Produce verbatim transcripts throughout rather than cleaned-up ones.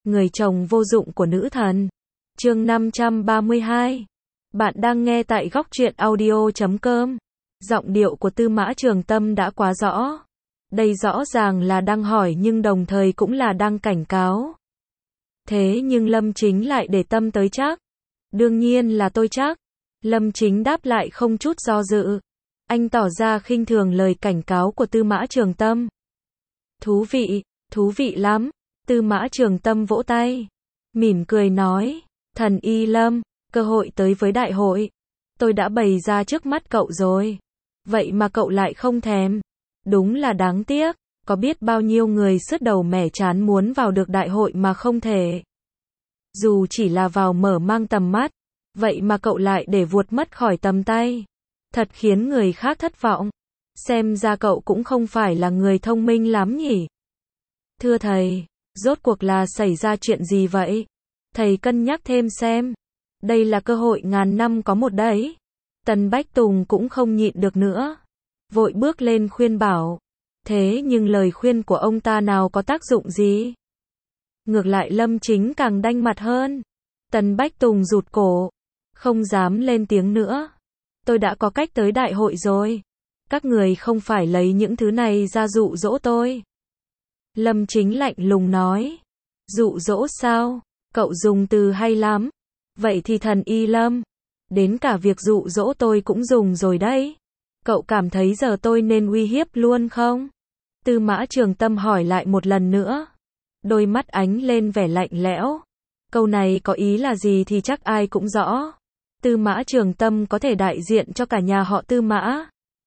Người chồng vô dụng của nữ thần. Chương năm trăm ba mươi hai. Bạn đang nghe tại góc truyện audio chấm com. Giọng điệu của Tư Mã Trường Tâm đã quá rõ. Đây rõ ràng là đang hỏi nhưng đồng thời cũng là đang cảnh cáo. Thế nhưng Lâm Chính lại để tâm tới chắc. Đương nhiên là tôi chắc. Lâm Chính đáp lại không chút do dự. Anh tỏ ra khinh thường lời cảnh cáo của Tư Mã Trường Tâm. Thú vị, thú vị lắm. Tư Mã Trường Tâm vỗ tay. Mỉm cười nói. Thần Y Lâm, cơ hội tới với đại hội. Tôi đã bày ra trước mắt cậu rồi. Vậy mà cậu lại không thèm. Đúng là đáng tiếc. Có biết bao nhiêu người sứt đầu mẻ trán muốn vào được đại hội mà không thể. Dù chỉ là vào mở mang tầm mắt. Vậy mà cậu lại để vuột mất khỏi tầm tay. Thật khiến người khác thất vọng. Xem ra cậu cũng không phải là người thông minh lắm nhỉ. Thưa thầy, rốt cuộc là xảy ra chuyện gì vậy? Thầy cân nhắc thêm xem. Đây là cơ hội ngàn năm có một đấy. Tần Bách Tùng cũng không nhịn được nữa. Vội bước lên khuyên bảo. Thế nhưng lời khuyên của ông ta nào có tác dụng gì? Ngược lại Lâm Chính càng đanh mặt hơn. Tần Bách Tùng rụt cổ. Không dám lên tiếng nữa. Tôi đã có cách tới đại hội rồi. Các người không phải lấy những thứ này ra dụ dỗ tôi. Lâm Chính lạnh lùng nói. Dụ dỗ sao? Cậu dùng từ hay lắm. Vậy thì thần Y Lâm. Đến cả việc dụ dỗ tôi cũng dùng rồi đấy. Cậu cảm thấy giờ tôi nên uy hiếp luôn không? Tư Mã Trường Tâm hỏi lại một lần nữa. Đôi mắt ánh lên vẻ lạnh lẽo. Câu này có ý là gì thì chắc ai cũng rõ. Tư Mã Trường Tâm có thể đại diện cho cả nhà họ Tư Mã.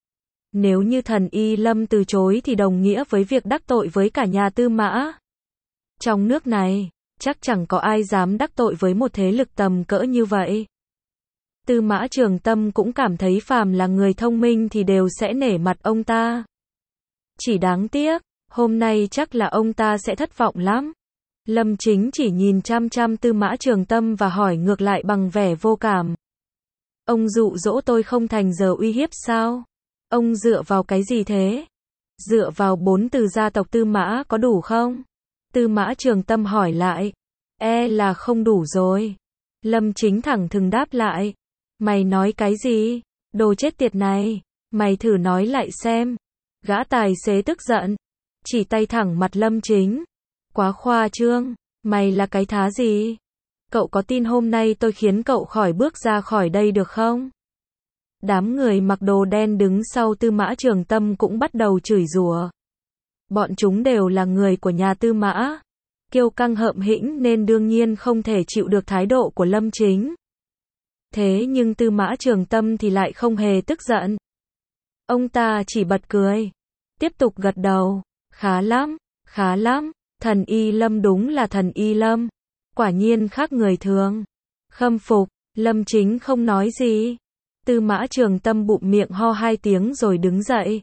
Nếu như thần Y Lâm từ chối thì đồng nghĩa với việc đắc tội với cả nhà Tư Mã. Trong nước này, chắc chẳng có ai dám đắc tội với một thế lực tầm cỡ như vậy. Tư Mã Trường Tâm cũng cảm thấy phàm là người thông minh thì đều sẽ nể mặt ông ta. Chỉ đáng tiếc, hôm nay chắc là ông ta sẽ thất vọng lắm. Lâm Chính chỉ nhìn chăm chăm Tư Mã Trường Tâm và hỏi ngược lại bằng vẻ vô cảm. Ông dụ dỗ tôi không thành giờ uy hiếp sao? Ông dựa vào cái gì thế? Dựa vào bốn từ gia tộc Tư Mã có đủ không? Tư Mã Trường Tâm hỏi lại. E là không đủ rồi. Lâm Chính thẳng thừng đáp lại. Mày nói cái gì? Đồ chết tiệt này. Mày thử nói lại xem. Gã tài xế tức giận. Chỉ tay thẳng mặt Lâm Chính. Quá khoa trương. Mày là cái thá gì? Cậu có tin hôm nay tôi khiến cậu khỏi bước ra khỏi đây được không? Đám người mặc đồ đen đứng sau Tư Mã Trường Tâm cũng bắt đầu chửi rủa. Bọn chúng đều là người của nhà Tư Mã. Kiêu căng hợm hĩnh nên đương nhiên không thể chịu được thái độ của Lâm Chính. Thế nhưng Tư Mã Trường Tâm thì lại không hề tức giận. Ông ta chỉ bật cười. Tiếp tục gật đầu. Khá lắm, khá lắm. Thần Y Lâm đúng là thần Y Lâm. Quả nhiên khác người thường. Khâm phục. Lâm Chính không nói gì. Tư Mã Trường Tâm bụm miệng ho hai tiếng rồi đứng dậy.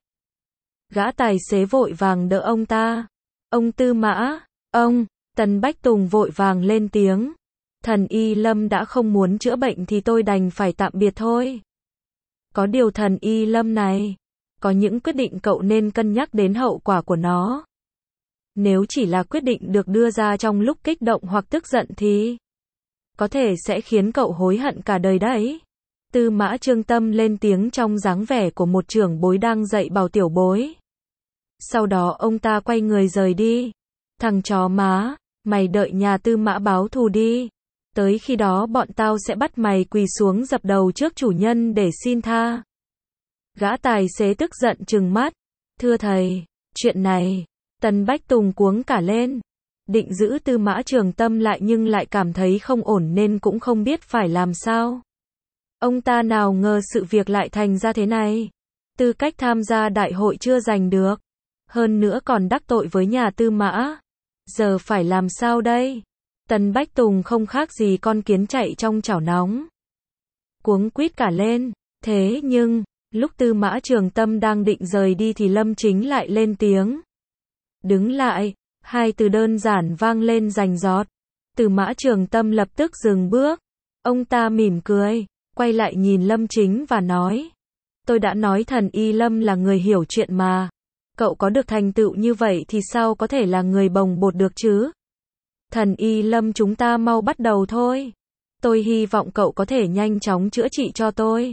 Gã tài xế vội vàng đỡ ông ta. Ông Tư Mã, ông, Tần Bách Tùng vội vàng lên tiếng. Thần Y Lâm đã không muốn chữa bệnh thì tôi đành phải tạm biệt thôi. Có điều thần Y Lâm này, có những quyết định cậu nên cân nhắc đến hậu quả của nó. Nếu chỉ là quyết định được đưa ra trong lúc kích động hoặc tức giận thì có thể sẽ khiến cậu hối hận cả đời đấy. Tư Mã Trường Tâm lên tiếng trong dáng vẻ của một trưởng bối đang dạy bảo tiểu bối. Sau đó ông ta quay người rời đi. Thằng chó má, mày đợi nhà Tư Mã báo thù đi. Tới khi đó bọn tao sẽ bắt mày quỳ xuống dập đầu trước chủ nhân để xin tha. Gã tài xế tức giận trừng mắt. Thưa thầy, chuyện này, Tần Bách Tùng cuống cả lên. Định giữ Tư Mã Trường Tâm lại nhưng lại cảm thấy không ổn nên cũng không biết phải làm sao. Ông ta nào ngờ sự việc lại thành ra thế này. Tư cách tham gia đại hội chưa giành được. Hơn nữa còn đắc tội với nhà Tư Mã. Giờ phải làm sao đây? Tần Bách Tùng không khác gì con kiến chạy trong chảo nóng. Cuống quýt cả lên. Thế nhưng, lúc Tư Mã Trường Tâm đang định rời đi thì Lâm Chính lại lên tiếng. Đứng lại. Hai từ đơn giản vang lên rành rọt. Tư Mã Trường Tâm lập tức dừng bước. Ông ta mỉm cười. Quay lại nhìn Lâm Chính và nói. Tôi đã nói thần Y Lâm là người hiểu chuyện mà. Cậu có được thành tựu như vậy thì sao có thể là người bồng bột được chứ? Thần Y Lâm, chúng ta mau bắt đầu thôi. Tôi hy vọng cậu có thể nhanh chóng chữa trị cho tôi.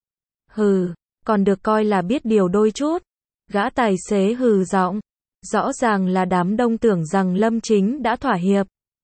Hừ, còn được coi là biết điều đôi chút. Gã tài xế hừ giọng. Rõ ràng là đám đông tưởng rằng Lâm Chính đã thỏa hiệp.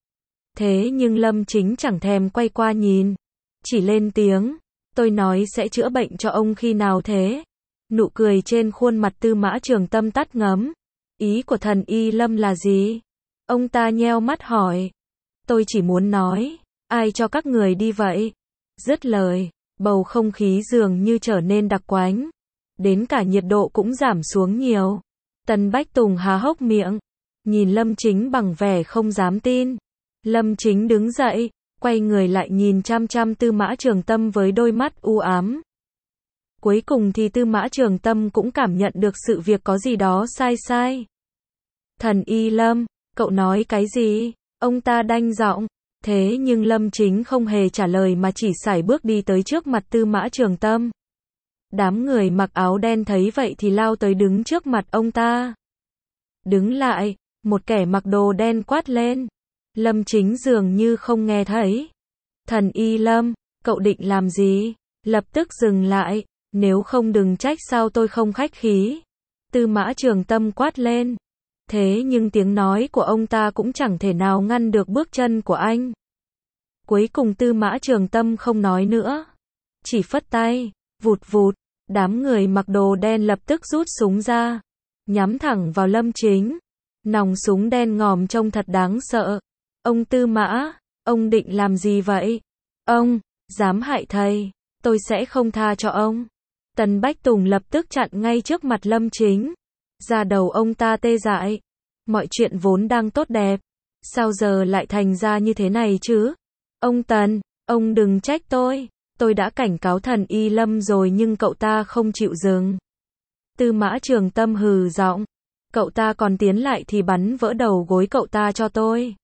Thế nhưng Lâm Chính chẳng thèm quay qua nhìn. Chỉ lên tiếng. Tôi nói sẽ chữa bệnh cho ông khi nào thế? Nụ cười trên khuôn mặt Tư Mã Trường Tâm tắt ngấm. Ý của Thần Y Lâm là gì? Ông ta nheo mắt hỏi. Tôi chỉ muốn nói. Ai cho các người đi vậy? Dứt lời. Bầu không khí dường như trở nên đặc quánh. Đến cả nhiệt độ cũng giảm xuống nhiều. Tần Bách Tùng há hốc miệng. Nhìn Lâm Chính bằng vẻ không dám tin. Lâm Chính đứng dậy. Quay người lại nhìn chăm chăm Tư Mã Trường Tâm với đôi mắt u ám. Cuối cùng thì Tư Mã Trường Tâm cũng cảm nhận được sự việc có gì đó sai sai. Thần Y Lâm, cậu nói cái gì? Ông ta đanh giọng. Thế nhưng Lâm Chính không hề trả lời mà chỉ sải bước đi tới trước mặt Tư Mã Trường Tâm. Đám người mặc áo đen thấy vậy thì lao tới đứng trước mặt ông ta. Đứng lại, một kẻ mặc đồ đen quát lên. Lâm Chính dường như không nghe thấy. Thần Y Lâm, cậu định làm gì? Lập tức dừng lại, nếu không đừng trách sao tôi không khách khí. Tư Mã Trường Tâm quát lên. Thế nhưng tiếng nói của ông ta cũng chẳng thể nào ngăn được bước chân của anh. Cuối cùng Tư Mã Trường Tâm không nói nữa. Chỉ phất tay, vụt vụt, đám người mặc đồ đen lập tức rút súng ra. Nhắm thẳng vào Lâm Chính. Nòng súng đen ngòm trông thật đáng sợ. Ông Tư Mã, ông định làm gì vậy? Ông, dám hại thầy, tôi sẽ không tha cho ông. Tần Bách Tùng lập tức chặn ngay trước mặt Lâm Chính. Da đầu ông ta tê dại. Mọi chuyện vốn đang tốt đẹp. Sao giờ lại thành ra như thế này chứ? Ông Tần, ông đừng trách tôi. Tôi đã cảnh cáo Thần Y Lâm rồi nhưng cậu ta không chịu dừng. Tư Mã Trường Tâm hừ giọng. Cậu ta còn tiến lại thì bắn vỡ đầu gối cậu ta cho tôi.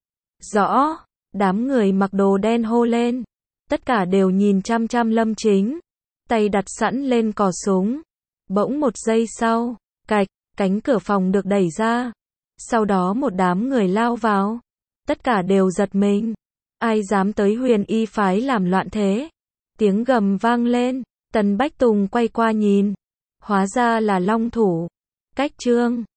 Rõ, đám người mặc đồ đen hô lên. Tất cả đều nhìn chăm chăm Lâm Chính. Tay đặt sẵn lên cò súng. Bỗng một giây sau, cạch, cánh cửa phòng được đẩy ra. Sau đó một đám người lao vào. Tất cả đều giật mình. Ai dám tới Huyền Y phái làm loạn thế? Tiếng gầm vang lên. Tần Bách Tùng quay qua nhìn. Hóa ra là Long Thủ. Cách chương